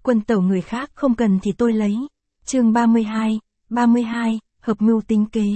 Quân tẩu người khác không cần thì tôi lấy. Chương 32, hợp mưu tính kế.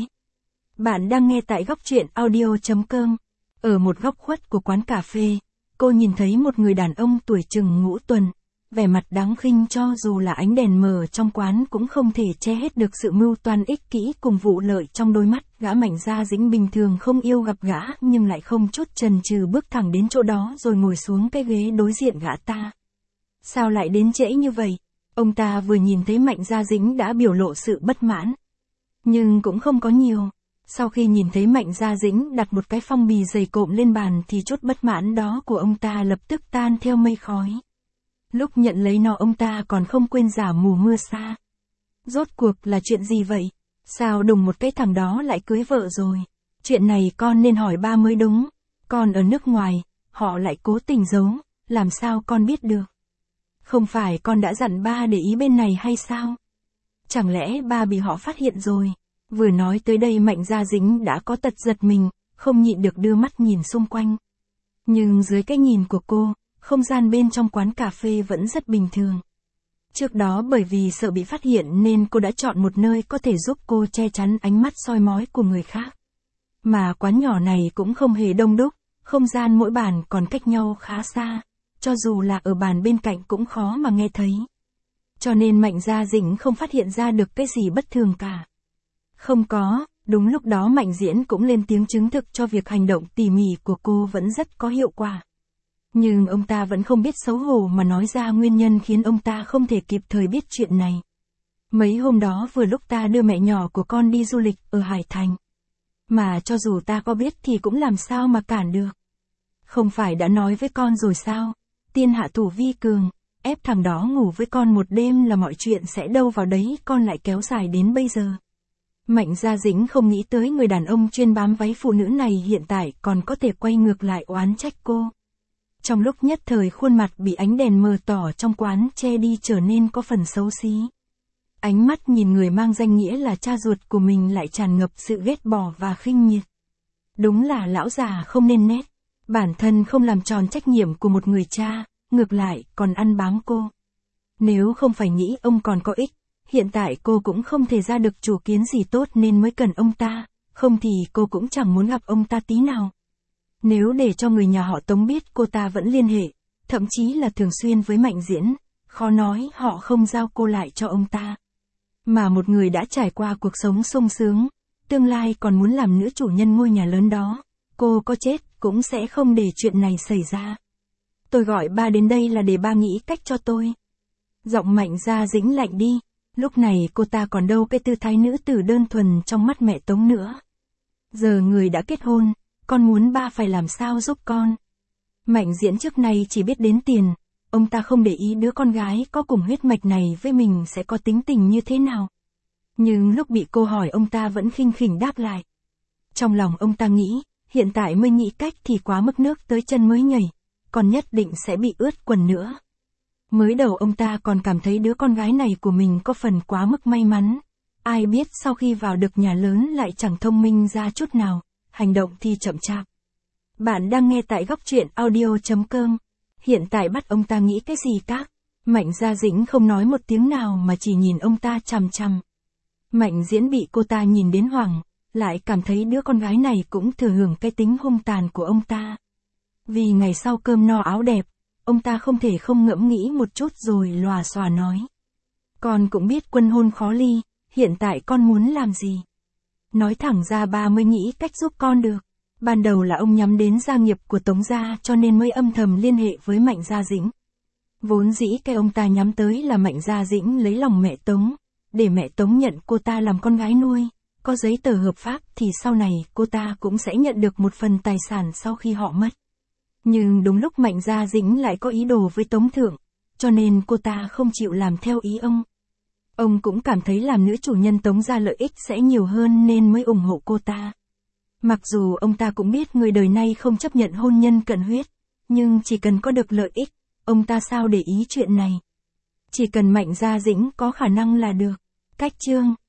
Bạn đang nghe tại góc truyện audio.com. Ở một góc khuất của quán cà phê, cô nhìn thấy một người đàn ông tuổi chừng ngũ tuần, vẻ mặt đáng khinh cho dù là ánh đèn mờ trong quán cũng không thể che hết được sự mưu toan ích kỷ cùng vụ lợi trong đôi mắt. Gã Mạnh Gia Dĩnh bình thường không yêu gặp gã nhưng lại không chút chần chừ bước thẳng đến chỗ đó rồi ngồi xuống cái ghế đối diện gã ta. Sao lại đến trễ như vậy? Ông ta vừa nhìn thấy Mạnh Gia Dĩnh đã biểu lộ sự bất mãn. Nhưng cũng không có nhiều. Sau khi nhìn thấy Mạnh Gia Dĩnh đặt một cái phong bì dày cộm lên bàn thì chút bất mãn đó của ông ta lập tức tan theo mây khói. Lúc nhận lấy nó ông ta còn không quên giả mù mưa xa. Rốt cuộc là chuyện gì vậy? Sao đùng một cái thằng đó lại cưới vợ rồi? Chuyện này con nên hỏi ba mới đúng. Con ở nước ngoài, họ lại cố tình giấu, làm sao con biết được? Không phải con đã dặn ba để ý bên này hay sao? Chẳng lẽ ba bị họ phát hiện rồi? Vừa nói tới đây Mạnh Gia Dĩnh đã có tật giật mình, không nhịn được đưa mắt nhìn xung quanh. Nhưng dưới cái nhìn của cô, không gian bên trong quán cà phê vẫn rất bình thường. Trước đó bởi vì sợ bị phát hiện nên cô đã chọn một nơi có thể giúp cô che chắn ánh mắt soi mói của người khác. Mà quán nhỏ này cũng không hề đông đúc, không gian mỗi bàn còn cách nhau khá xa, cho dù là ở bàn bên cạnh cũng khó mà nghe thấy. Cho nên Mạnh Gia Dĩnh không phát hiện ra được cái gì bất thường cả. Không có, đúng lúc đó Mạnh Diễn cũng lên tiếng chứng thực cho việc hành động tỉ mỉ của cô vẫn rất có hiệu quả. Nhưng ông ta vẫn không biết xấu hổ mà nói ra nguyên nhân khiến ông ta không thể kịp thời biết chuyện này. Mấy hôm đó vừa lúc ta đưa mẹ nhỏ của con đi du lịch ở Hải Thành. Mà cho dù ta có biết thì cũng làm sao mà cản được. Không phải đã nói với con rồi sao? Tiên hạ thủ vi cường, ép thằng đó ngủ với con một đêm là mọi chuyện sẽ đâu vào đấy, con lại kéo dài đến bây giờ. Mạnh Gia Dĩnh không nghĩ tới người đàn ông chuyên bám váy phụ nữ này hiện tại còn có thể quay ngược lại oán trách cô. Trong lúc nhất thời khuôn mặt bị ánh đèn mờ tỏ trong quán che đi trở nên có phần xấu xí. Ánh mắt nhìn người mang danh nghĩa là cha ruột của mình lại tràn ngập sự ghét bỏ và khinh miệt. Đúng là lão già không nên nét, bản thân không làm tròn trách nhiệm của một người cha, ngược lại còn ăn bám cô. Nếu không phải nghĩ ông còn có ích, hiện tại cô cũng không thể ra được chủ kiến gì tốt nên mới cần ông ta, không thì cô cũng chẳng muốn gặp ông ta tí nào. Nếu để cho người nhà họ Tống biết cô ta vẫn liên hệ, thậm chí là thường xuyên với Mạnh Diễn, khó nói họ không giao cô lại cho ông ta. Mà một người đã trải qua cuộc sống sung sướng, tương lai còn muốn làm nữ chủ nhân ngôi nhà lớn đó, cô có chết cũng sẽ không để chuyện này xảy ra. Tôi gọi ba đến đây là để ba nghĩ cách cho tôi. Giọng Mạnh Gia Dĩnh lạnh đi, lúc này cô ta còn đâu cái tư thái nữ tử đơn thuần trong mắt mẹ Tống nữa. Giờ người đã kết hôn, con muốn ba phải làm sao giúp con. Mạnh Diễn trước nay chỉ biết đến tiền, ông ta không để ý đứa con gái có cùng huyết mạch này với mình sẽ có tính tình như thế nào. Nhưng lúc bị cô hỏi ông ta vẫn khinh khỉnh đáp lại. Trong lòng ông ta nghĩ, hiện tại mới nghĩ cách thì quá mức nước tới chân mới nhảy, còn nhất định sẽ bị ướt quần nữa. Mới đầu ông ta còn cảm thấy đứa con gái này của mình có phần quá mức may mắn. Ai biết sau khi vào được nhà lớn lại chẳng thông minh ra chút nào, hành động thì chậm chạp. Bạn đang nghe tại góc truyện audio.com. Hiện tại bắt ông ta nghĩ cái gì các? Mạnh Gia Dĩnh không nói một tiếng nào mà chỉ nhìn ông ta chằm chằm. Mạnh Diễn bị cô ta nhìn đến hoảng, lại cảm thấy đứa con gái này cũng thừa hưởng cái tính hung tàn của ông ta. Vì ngày sau cơm no áo đẹp, ông ta không thể không ngẫm nghĩ một chút rồi lòa xòa nói. Con cũng biết quân hôn khó ly, hiện tại con muốn làm gì? Nói thẳng ra ba mới nghĩ cách giúp con được. Ban đầu là ông nhắm đến gia nghiệp của Tống gia cho nên mới âm thầm liên hệ với Mạnh Gia Dĩnh. Vốn dĩ cái ông ta nhắm tới là Mạnh Gia Dĩnh lấy lòng mẹ Tống, để mẹ Tống nhận cô ta làm con gái nuôi, có giấy tờ hợp pháp thì sau này cô ta cũng sẽ nhận được một phần tài sản sau khi họ mất. Nhưng đúng lúc Mạnh Gia Dĩnh lại có ý đồ với Tống Thượng, cho nên cô ta không chịu làm theo ý ông. Ông cũng cảm thấy làm nữ chủ nhân Tống gia lợi ích sẽ nhiều hơn nên mới ủng hộ cô ta. Mặc dù ông ta cũng biết người đời nay không chấp nhận hôn nhân cận huyết, nhưng chỉ cần có được lợi ích, ông ta sao để ý chuyện này. Chỉ cần Mạnh Gia Dĩnh có khả năng là được. Cách chương